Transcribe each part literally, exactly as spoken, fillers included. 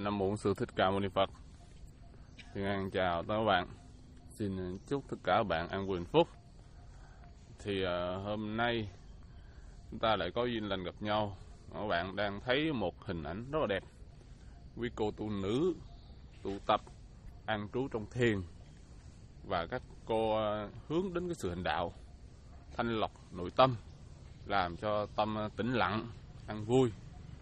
Nam mô Sư Thích Ca Mâu Ni Phật. Thiên An chào tất cả các bạn. Xin chúc tất cả các bạn an vui hạnh phúc. Thì uh, hôm nay chúng ta lại có duyên lành gặp nhau. Các bạn đang thấy một hình ảnh rất là đẹp. Quý cô tu nữ tụ tập an trú trong thiền, và các cô uh, hướng đến cái sự hành đạo, thanh lọc nội tâm, làm cho tâm uh, tĩnh lặng, an vui.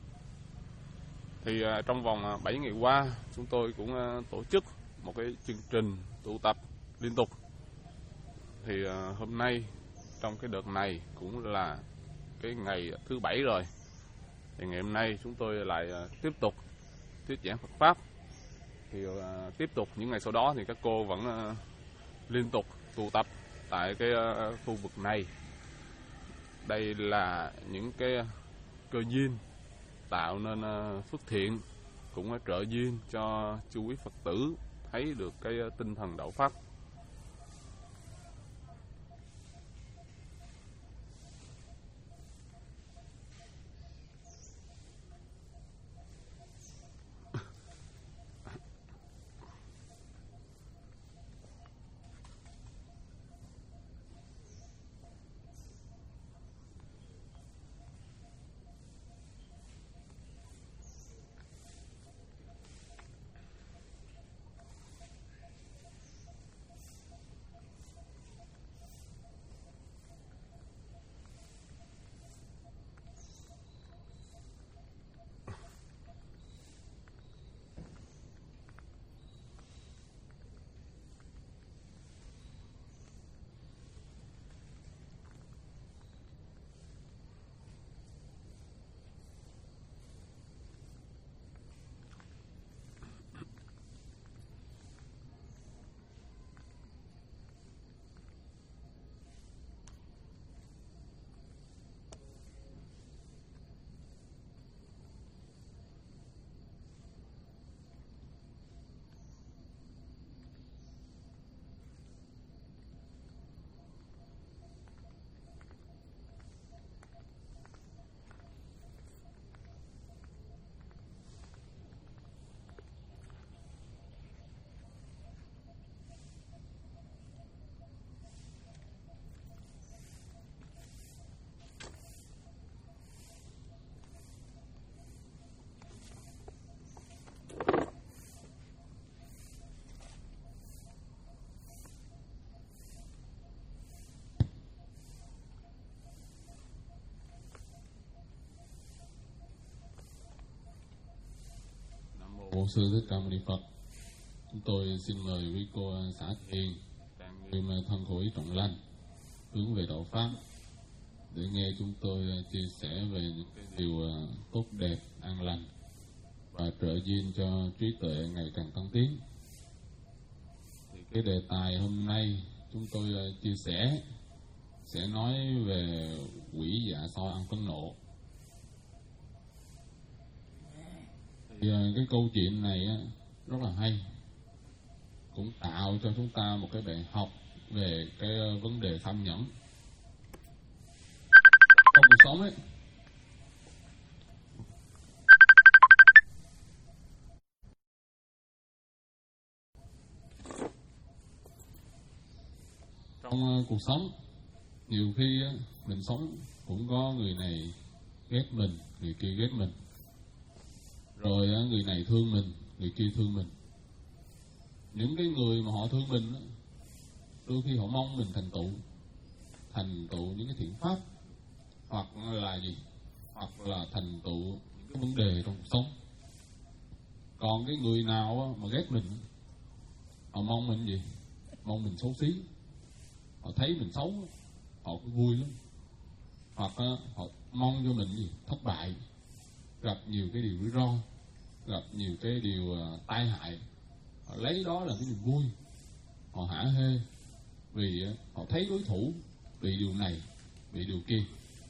Thì uh, trong vòng uh, bảy ngày qua, chúng tôi cũng uh, tổ chức một cái chương trình tụ tập liên tục. Thì uh, hôm nay trong cái đợt này cũng là cái ngày thứ bảy rồi. Thì ngày hôm nay chúng tôi lại uh, tiếp tục thuyết giảng Phật pháp. Thì uh, tiếp tục những ngày sau đó thì các cô vẫn uh, liên tục tụ tập tại cái uh, khu vực này. Đây là những cái cơ duyên tạo nên uh, phước thiện, cũng uh, trợ duyên cho chư quý Phật tử thấy được cái uh, tinh thần đạo pháp. Bổn Sư Thích Ca Mâu Ni Phật. Chúng tôi xin mời quý cô xã thiền đang nghiêm thân khổ ý trọng lành hướng về đạo pháp để nghe chúng tôi chia sẻ về những cái điều tốt đẹp, an lành và trợ duyên cho trí tuệ ngày càng tăng tiến. Thì cái đề tài hôm nay chúng tôi chia sẻ sẽ nói về quỷ dạ soi ăn phẫn nộ. Thì cái câu chuyện này rất là hay, cũng tạo cho chúng ta một cái bài học về cái vấn đề tham nhẫn trong cuộc sống ấy. Trong cuộc sống nhiều khi mình sống cũng có người này ghét mình, người kia ghét mình, rồi người này thương mình, người kia thương mình. Những cái người mà họ thương mình, đôi khi họ mong mình thành tựu, thành tựu những cái thiện pháp, hoặc là gì, hoặc là thành tựu những cái vấn đề trong cuộc sống. Còn cái người nào mà ghét mình, họ mong mình gì, mong mình xấu xí. Họ thấy mình xấu, họ cũng vui lắm. Hoặc họ mong cho mình gì, thất bại, gặp nhiều cái điều rủi ro, gặp nhiều cái điều uh, tai hại. Họ lấy đó là cái niềm vui, họ hả hê vì uh, họ thấy đối thủ bị điều này, bị điều kia.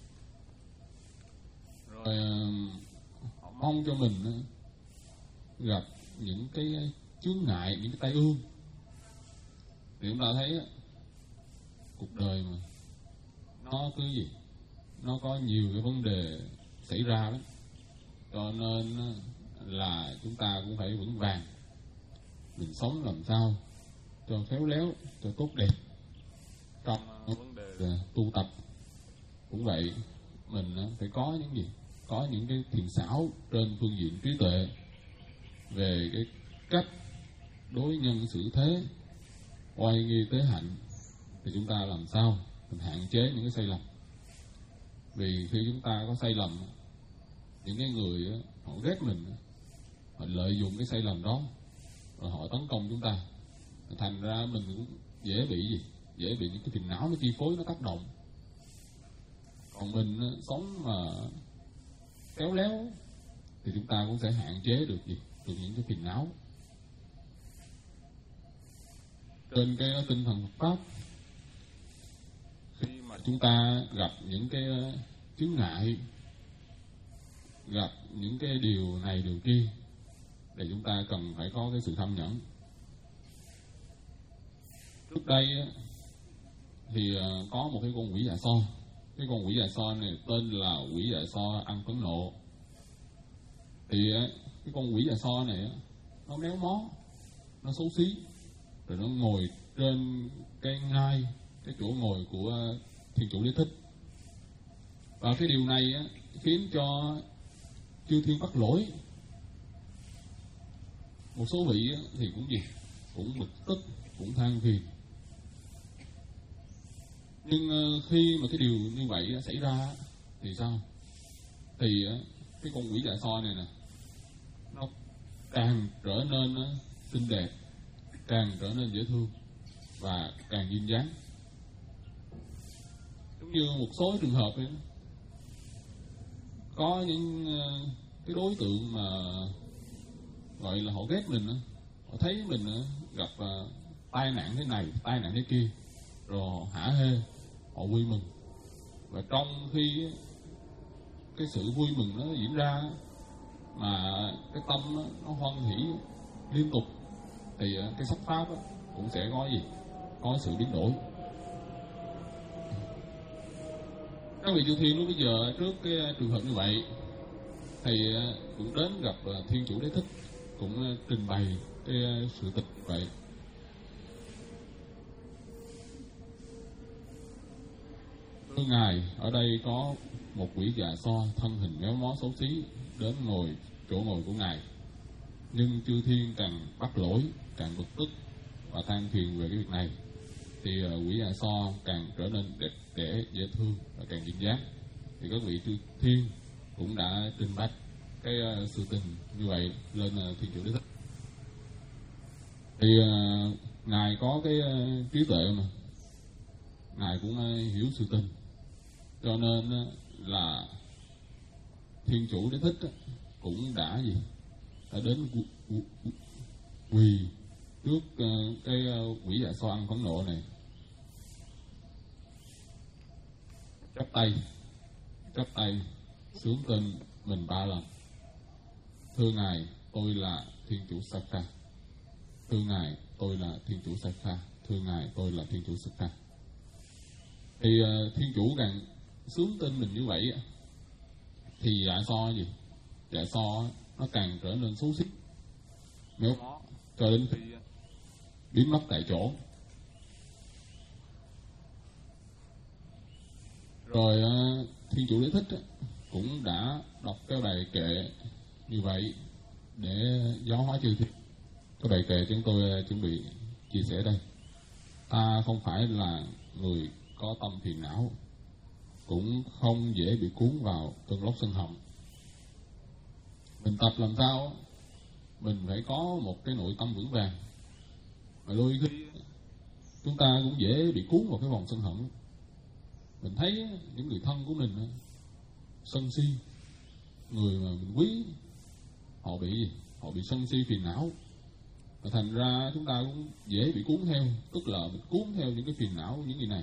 Rồi uh, họ mong cho mình uh, gặp những cái chướng ngại, những cái tai ương. Thì chúng ta thấy uh, cuộc đời mà nó cứ gì, nó có nhiều cái vấn đề xảy ra lắm. Cho nên là chúng ta cũng phải vững vàng. Mình sống làm sao cho khéo léo, cho tốt đẹp. Trong vấn đề tu tập cũng vậy, mình phải có những gì? Có những cái thiện xảo trên phương diện trí tuệ về cái cách đối nhân xử thế, oai nghi tế hạnh, thì chúng ta làm sao mình hạn chế những cái sai lầm. Vì khi chúng ta có sai lầm, những cái người họ ghét mình, họ lợi dụng cái sai lầm đó rồi họ tấn công chúng ta, thành ra mình cũng dễ bị gì dễ bị những cái phiền não nó chi phối, nó tác động. Còn mình sống mà khéo léo thì chúng ta cũng sẽ hạn chế được gì được những cái phiền não. Trên cái tinh thần Phật pháp, khi mà chúng ta gặp những cái chướng ngại, gặp những cái điều này điều kia, thì chúng ta cần phải có cái sự tham nhẫn. Trước đây thì có một cái con quỷ dạ so. Cái con quỷ dạ so này tên là quỷ dạ so ăn phẫn nộ. Thì cái con quỷ dạ so này nó méo mó, nó xấu xí, rồi nó ngồi trên cái ngai, cái chỗ ngồi của Thiên Chủ Đế Thích. Và cái điều này khiến cho chư thiên bắt lỗi. Một số vị thì cũng gì cũng bực tức, cũng than phiền. Nhưng khi mà cái điều như vậy xảy ra thì sao? Thì cái con quỷ dạ so này nè, nó càng trở nên xinh đẹp, càng trở nên dễ thương và càng duyên dáng. Giống như một số trường hợp ấy, có những cái đối tượng mà gọi là họ ghét mình, họ thấy mình gặp tai nạn thế này, tai nạn thế kia, rồi họ hả hê, họ vui mừng. Và trong khi cái sự vui mừng nó diễn ra mà cái tâm nó hoan hỷ liên tục, thì cái sắc pháp cũng sẽ có gì có sự biến đổi. Các vị chư thiên lúc bây giờ trước cái trường hợp như vậy thì cũng đến gặp Thiên Chủ Đế Thích, cũng trình bày cái sự tịch như vậy. Thưa Ngài, ở đây có một quỷ dạ so thân hình méo mó xấu xí đến ngồi chỗ ngồi của Ngài. Nhưng chư thiên càng bắt lỗi, càng bực tức và than phiền về cái việc này, thì quỷ dạ so càng trở nên đẹp đẽ, dễ thương và càng duyên dáng. Thì các vị chư thiên cũng đã trình bày cái uh, sự tình như vậy lên uh, Thiên Chủ Đế Thích. Thì uh, Ngài có cái uh, trí tuệ mà, Ngài cũng uh, hiểu sự tình, cho nên uh, là Thiên Chủ Đế Thích uh, cũng đã gì đã đến quỳ trước uh, cái uh, quỷ dạ so ăn phẫn nộ này, chắp tay chắp tay xướng tên mình ba lần. Thưa Ngài, tôi là Thiên Chủ Sakha. Thưa Ngài, tôi là Thiên Chủ Sakha. Thưa Ngài, tôi là Thiên Chủ Sakha. Thì uh, Thiên Chủ càng xướng tên mình như vậy, thì dạ so gì dạ so nó càng trở nên xấu xí, méo mó, cho đến khi biến mất tại chỗ. Rồi uh, Thiên Chủ Đế Thích cũng đã đọc cái bài kệ như vậy để giáo hóa chư thiên. Cái bài kệ chúng tôi chuẩn bị chia sẻ đây. Ta không phải là người có tâm phiền não, cũng không dễ bị cuốn vào cơn lốc sân hận. Mình tập làm sao mình phải có một cái nội tâm vững vàng. Mà đôi khi chúng ta cũng dễ bị cuốn vào cái vòng sân hận. Mình thấy những người thân của mình sân si, người mà mình quý, họ bị gì? Họ bị sân si phiền não. Và thành ra chúng ta cũng dễ bị cuốn theo, tức là mình cuốn theo những cái phiền não, những người này.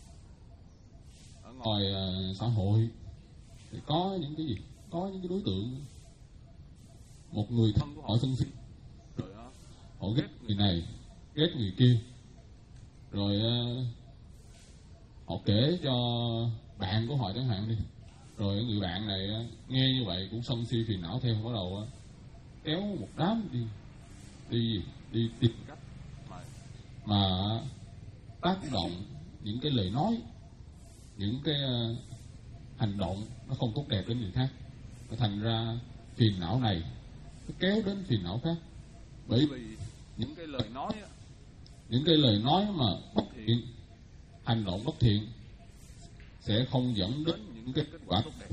Ở ngoài uh, xã hội thì có những cái gì? Có những cái đối tượng, một người thân của họ sân si, họ ghét người này, ghét người kia, rồi uh, họ kể cho bạn của họ chẳng hạn đi, rồi người bạn này nghe như vậy cũng sân si phiền não theo, bắt đầu kéo một đám đi đi đi tìm cách mà, mà tác động những cái lời nói, những cái uh, hành động nó không tốt đẹp đến người khác, nó thành ra phiền não này nó kéo đến phiền não khác. Bởi vì những cái lời nói những cái lời nói mà bất thiện, hành động bất thiện sẽ không dẫn đến những cái kết quả tốt đẹp.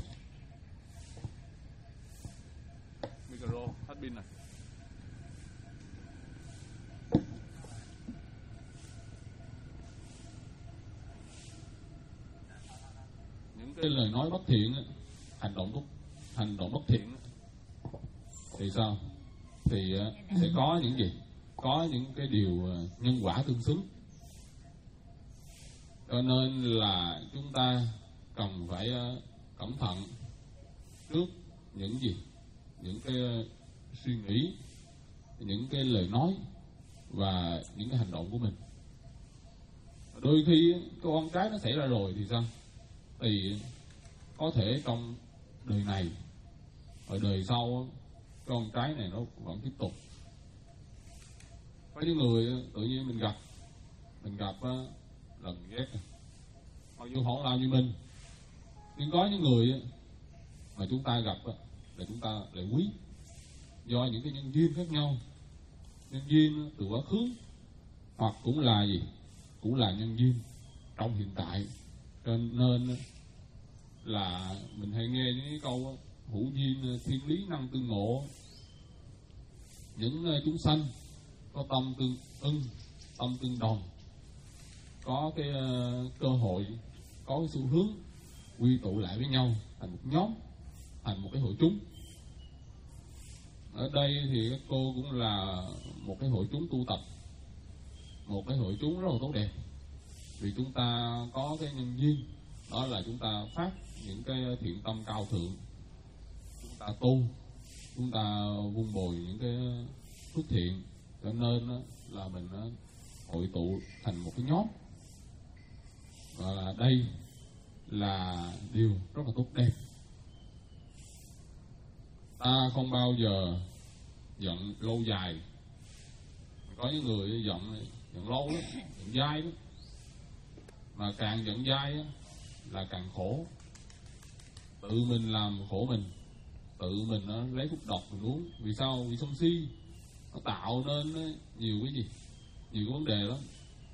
Micro hết pin này. Những cái lời nói bất thiện, hành động tốt, hành động bất thiện thì sao? Thì sẽ có những gì? Có những cái điều nhân quả tương xứng. Cho nên là chúng ta cần phải cẩn thận trước những gì, những cái suy nghĩ, những cái lời nói và những cái hành động của mình. Đôi khi cái con cái nó xảy ra rồi thì sao? Thì có thể trong đời này, ở đời sau, con cái này nó vẫn tiếp tục. Có những người tự nhiên mình gặp, mình gặp lần ghét, mặc dù họ làm như mình, nhưng có những người mà chúng ta gặp là chúng ta lại quý, do những cái nhân duyên khác nhau, nhân duyên từ quá khứ, hoặc cũng là gì, cũng là nhân duyên trong hiện tại. Cho nên là mình hay nghe những cái câu hữu duyên thiên lý năng tương ngộ, những chúng sanh có tâm tương ưng, tâm tương đồng, có cái uh, cơ hội, có cái xu hướng quy tụ lại với nhau thành một nhóm, thành một cái hội chúng. Ở đây thì các cô cũng là một cái hội chúng tu tập, một cái hội chúng rất là tốt đẹp, vì chúng ta có cái nhân duyên, đó là chúng ta phát những cái thiện tâm cao thượng, chúng ta tu, chúng ta vun bồi những cái phước thiện, cho nên là mình hội tụ thành một cái nhóm. Và đây là điều rất là tốt đẹp. Ta không bao giờ giận lâu dài. Có những người giận giận lâu lắm, giận dai lắm, mà càng giận dai là càng khổ. Tự mình làm khổ mình, tự mình nó lấy thuốc độc mình uống. Vì sao? Vì sân si nó tạo nên nhiều cái gì, nhiều cái vấn đề lắm.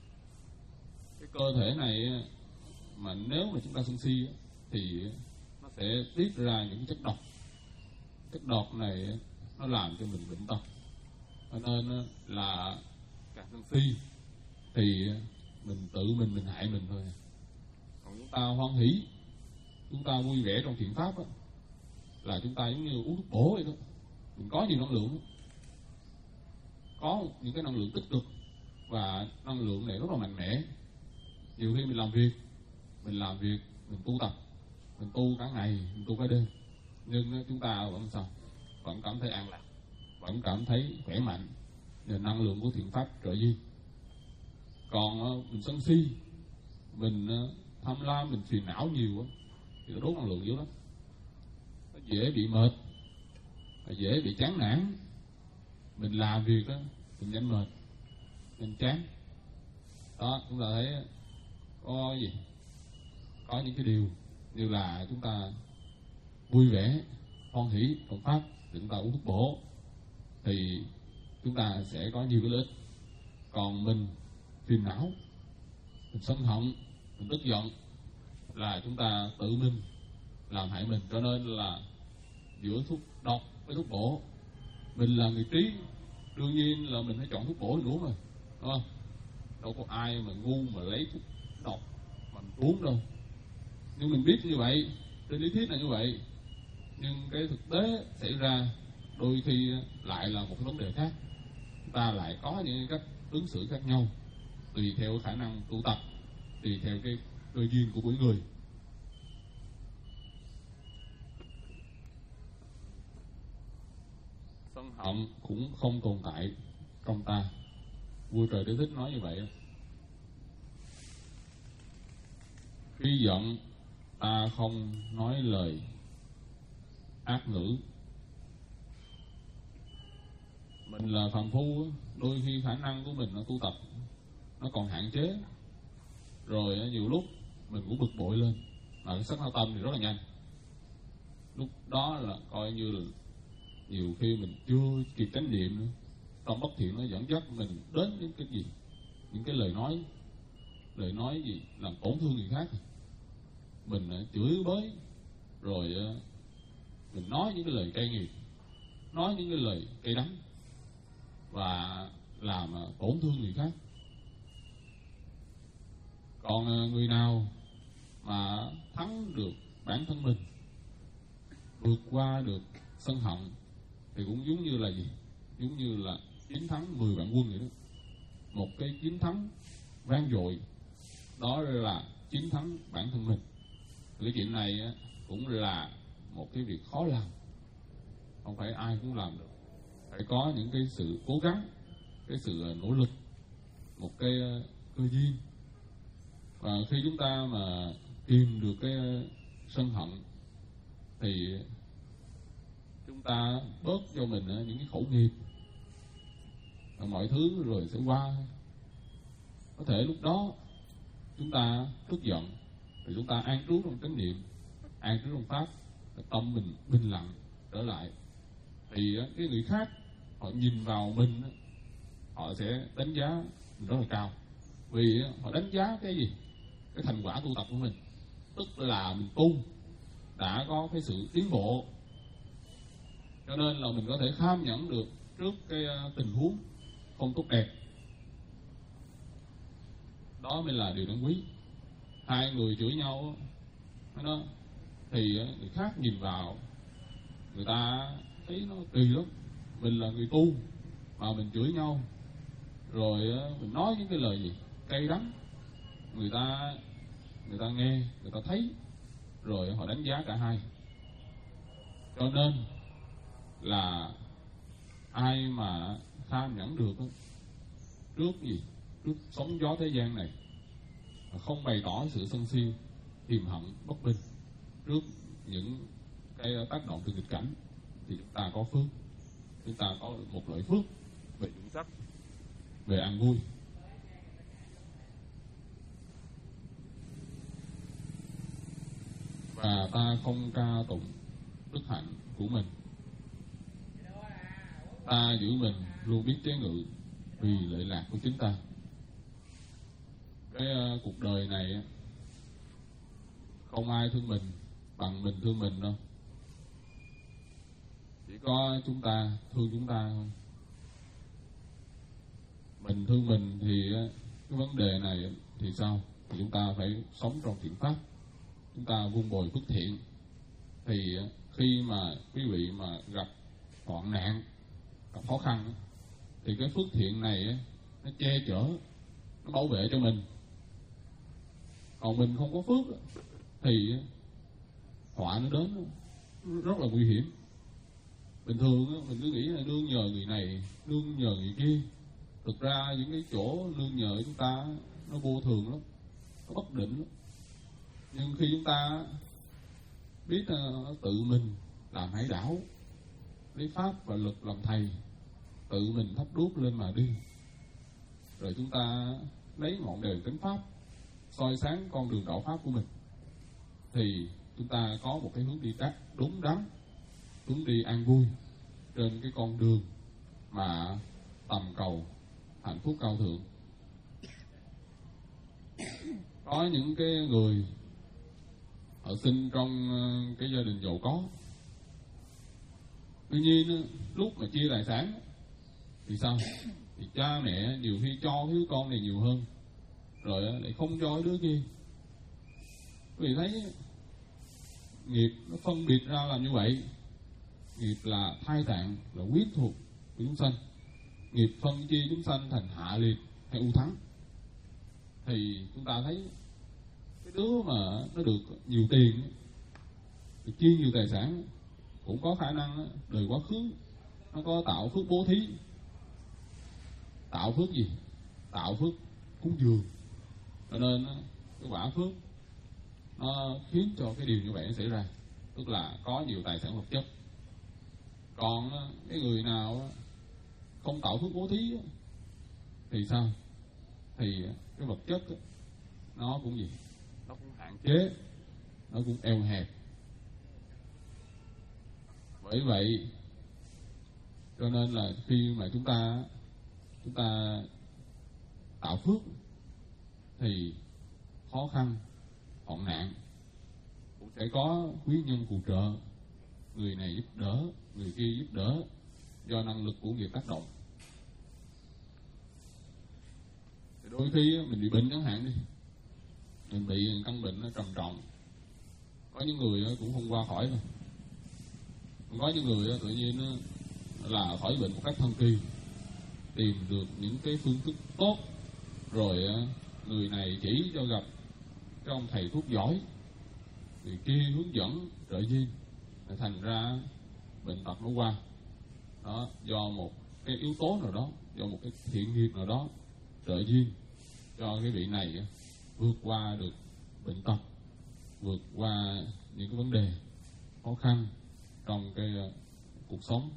Cái cơ thể này mà nếu mà chúng ta sân si thì nó sẽ tiết ra những chất độc. Chất độc này nó làm cho mình bệnh tật. Cho nên là càng sân si thì mình tự mình mình hại mình thôi. Còn chúng ta hoan hỷ, chúng ta vui vẻ trong thiện pháp đó, là chúng ta giống như uống thuốc bổ vậy đó. Mình có nhiều năng lượng đó. Có những cái năng lượng tích cực, và năng lượng này rất là mạnh mẽ. Nhiều khi mình làm việc, mình làm việc, mình tu tập, mình tu cả ngày, mình tu cả đêm, nhưng chúng ta vẫn sao? Vẫn cảm thấy an lạc, vẫn cảm thấy khỏe mạnh, nhờ năng lượng của thiện pháp trợ duyên. Còn mình sân si, mình tham lam, mình phiền não nhiều thì nó đốt năng lượng dữ lắm. Nó dễ bị mệt, dễ bị chán nản. Mình làm việc đó, mình nhanh mệt, nhanh chán. Đó, chúng ta thấy có gì? Có những cái điều như là chúng ta vui vẻ, hoan hỷ trong pháp, chúng ta uống thuốc bổ thì chúng ta sẽ có nhiều cái lợi ích. Còn mình phiền não, mình sân hận, mình tức giận là chúng ta tự mình làm hại mình. Cho nên là giữa thuốc độc với thuốc bổ, mình là người trí, đương nhiên là mình phải chọn thuốc bổ mình uống rồi, đúng không? Đâu có ai mà ngu mà lấy thuốc độc mà mình uống đâu. Nhưng mình biết như vậy, trên lý thuyết là như vậy, nhưng cái thực tế xảy ra đôi khi lại là một cái vấn đề khác. Chúng ta lại có những cách ứng xử khác nhau, tùy theo khả năng tu tập, tùy theo cái cơ duyên của mỗi người. Sân hận cũng không tồn tại trong ta. Vua Trời Đế Thích nói như vậy. Khi giận, ta không nói lời ác ngữ. mình là phàm phu, đôi khi khả năng của mình nó tu tập nó còn hạn chế, rồi nhiều lúc mình cũng bực bội lên, mà cái sắc hao tâm thì rất là nhanh. Lúc đó là coi như là nhiều khi mình chưa kịp chánh niệm nữa, trong bất thiện nó dẫn dắt mình đến những cái gì, những cái lời nói lời nói gì làm tổn thương người khác, mình chửi bới, rồi mình nói những cái lời cay nghiệt, nói những cái lời cay đắng và làm tổn thương người khác. Còn người nào mà thắng được bản thân mình, vượt qua được sân hận, thì cũng giống như là gì? Giống như là chiến thắng mười vạn quân vậy đó. Một cái chiến thắng vang dội, đó là chiến thắng bản thân mình. Cái chuyện này cũng là một cái việc khó làm, không phải ai cũng làm được. Phải có những cái sự cố gắng, cái sự nỗ lực, một cái cơ duyên. Và khi chúng ta mà tìm được cái sân hận thì chúng ta bớt cho mình những cái khẩu nghiệp, mọi thứ rồi sẽ qua. Có thể lúc đó chúng ta tức giận thì chúng ta an trú trong chánh niệm, an trú trong pháp, tâm mình bình lặng trở lại, thì cái người khác họ nhìn vào mình, họ sẽ đánh giá mình rất là cao. Vì họ đánh giá cái gì? Cái thành quả tu tập của mình, tức là mình tu đã có cái sự tiến bộ, cho nên là mình có thể kham nhẫn được trước cái tình huống không tốt đẹp. Đó mới là điều đáng quý. Hai người chửi nhau đó, thì người khác nhìn vào, người ta thấy nó kỳ lắm. Mình là người tu mà mình chửi nhau, rồi mình nói những cái lời gì cay đắng, người ta người ta nghe, người ta thấy, rồi họ đánh giá cả hai. Cho nên là ai mà kham nhẫn được trước gì, trước sóng gió thế gian này, không bày tỏ sự sân si, hiềm hận, bất bình trước những cái tác động từ nghịch cảnh, thì chúng ta có phước, chúng ta có một loại phước về dưỡng sắc, về an vui. Và ta không ca tụng đức hạnh của mình, ta giữ mình luôn biết chế ngự vì lợi lạc của chính ta. Cái uh, cuộc đời này không ai thương mình bằng mình thương mình đâu, chỉ có chúng ta thương chúng ta thôi. Mình thương mình thì uh, cái vấn đề này thì sao? Thì chúng ta phải sống trong thiện pháp, chúng ta vun bồi phước thiện. Thì uh, khi mà quý vị mà gặp hoạn nạn, gặp khó khăn, thì cái phước thiện này nó che chở, nó bảo vệ cho mình. Còn mình không có phước thì họa nó đến rất là nguy hiểm. Bình thường mình cứ nghĩ là nương nhờ người này, nương nhờ người kia. Thực ra những cái chỗ nương nhờ chúng ta nó vô thường lắm, nó bất định lắm. Nhưng khi chúng ta biết uh, tự mình làm hải đảo, lấy pháp và lực làm thầy, tự mình thắp đuốc lên mà đi, rồi chúng ta lấy ngọn đèn chánh pháp soi sáng con đường đạo pháp của mình, thì chúng ta có một cái hướng đi đắc đúng đắn, hướng đi an vui trên cái con đường mà tầm cầu hạnh phúc cao thượng. Có những cái người họ sinh trong cái gia đình giàu có, tuy nhiên lúc mà chia tài sản thì sao? Thì cha mẹ nhiều khi cho cái đứa con này nhiều hơn, rồi lại không cho cái đứa kia. Vì thấy nghiệp nó phân biệt ra làm như vậy. Nghiệp là thai tạng, là huyết thuộc của chúng sanh. Nghiệp phân chia chúng sanh thành hạ liệt hay ưu thắng. Thì chúng ta thấy cái đứa mà nó được nhiều tiền, được chia nhiều tài sản, cũng có khả năng đời quá khứ nó có tạo phước bố thí. Tạo phước gì? Tạo phước cúng dường. Cho nên cái quả phước nó khiến cho cái điều như vậy xảy ra, tức là có nhiều tài sản vật chất. Còn cái người nào không tạo phước bố thí thì sao? Thì cái vật chất nó cũng gì? Nó cũng hạn chế, nó cũng eo hẹp. Bởi vậy cho nên là khi mà chúng ta chúng ta tạo phước thì khó khăn, hoạn nạn cũng sẽ có quý nhân phù trợ, người này giúp đỡ, người kia giúp đỡ, do năng lực của nghiệp tác động. Thì đôi khi mình bị bệnh chẳng hạn đi, mình bị căn bệnh nó trầm trọng, có những người cũng không qua khỏi rồi, có những người tự nhiên là khỏi bệnh một cách thần kỳ, tìm được những cái phương thức tốt, rồi người này chỉ cho gặp cái ông thầy thuốc giỏi, người kia hướng dẫn trợ duyên, thành ra bệnh tật nó qua. Đó, do một cái yếu tố nào đó, do một cái thiện nghiệp nào đó trợ duyên cho cái vị này vượt qua được bệnh tật, vượt qua những cái vấn đề khó khăn trong cái cuộc sống.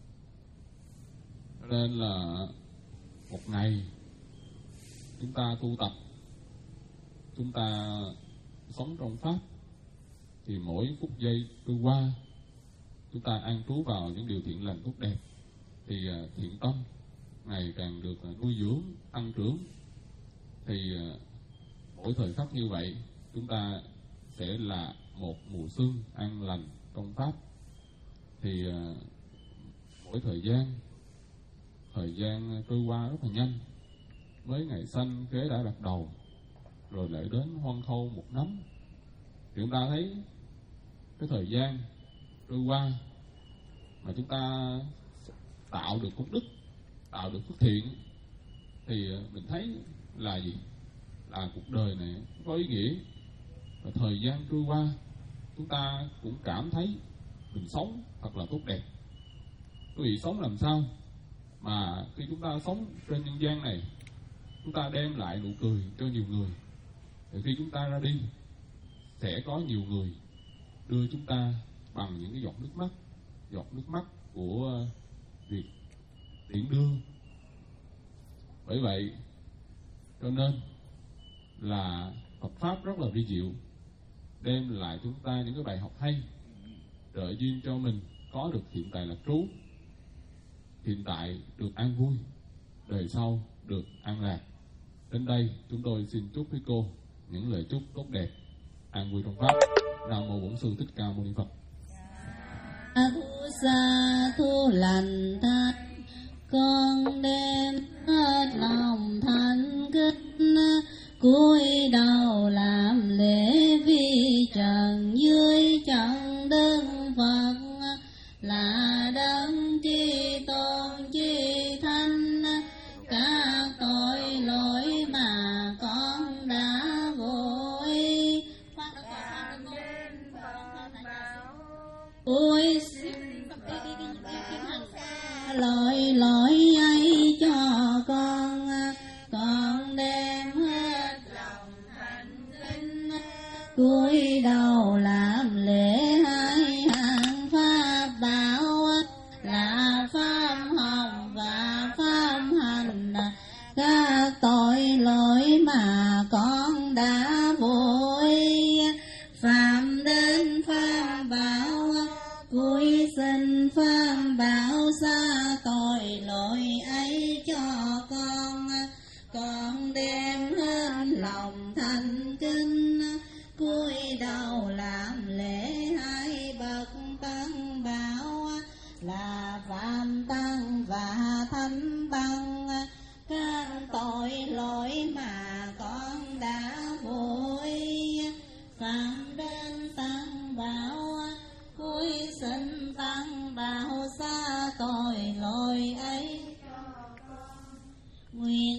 Cho nên là một ngày chúng ta tu tập, chúng ta sống trong Pháp, thì mỗi phút giây trôi qua chúng ta an trú vào những điều thiện lành tốt đẹp, thì thiện tâm ngày càng được nuôi dưỡng, tăng trưởng. Thì mỗi thời khắc như vậy chúng ta sẽ là một mùa xuân an lành trong Pháp. Thì mỗi thời gian thời gian trôi qua rất là nhanh, mới ngày sanh kế đã đặt đầu, rồi lại đến hoan khâu một năm. Thì chúng ta thấy cái thời gian trôi qua mà chúng ta tạo được công đức, tạo được phước thiện, thì mình thấy là gì? Là cuộc đời này có ý nghĩa. Và thời gian trôi qua chúng ta cũng cảm thấy mình sống thật là tốt đẹp. Quý vị sống làm sao mà khi chúng ta sống trên nhân gian này, chúng ta đem lại nụ cười cho nhiều người, thì khi chúng ta ra đi sẽ có nhiều người đưa chúng ta bằng những cái giọt nước mắt, giọt nước mắt của việc tiễn đưa. Bởi vậy cho nên là Phật Pháp rất là vi diệu, đem lại chúng ta những cái bài học hay, trợ duyên cho mình có được hiện tại lạc trú, hiện tại được an vui, đời sau được an lạc. Đến đây chúng tôi xin chúc quý cô những lời chúc tốt đẹp, an vui trong Pháp. Nam mô Bổn Sư Thích Ca Mâu Ni Phật. Sa thu sa thu lành thanh, con đem hết lòng thành kính, cúi đầu làm lễ vi trần dưới chân đức Phật, là đấng chi tôn chi thánh. Các tội lỗi mà con đã vô ý, ôi lỗi lỗi ấy cho con, con đem hết lòng thành kính, cúi đầu làm lễ hai hàng pháp bảo, là pháp học và pháp hành. Các tội lỗi mà con đã vô ý, phạm đến pháp bảo, cúi xin pháp bảo xa tội lỗi ấy cho con. Con đem hết lòng thành kính, cúi đầu làm lễ hai bậc tăng bảo, là phạm tăng và thánh tăng. Các tội lỗi mà con đã vô ý, phạm đến tăng bảo, cúi xin tăng bảo xa tội lỗi ấy cho con. Nguyện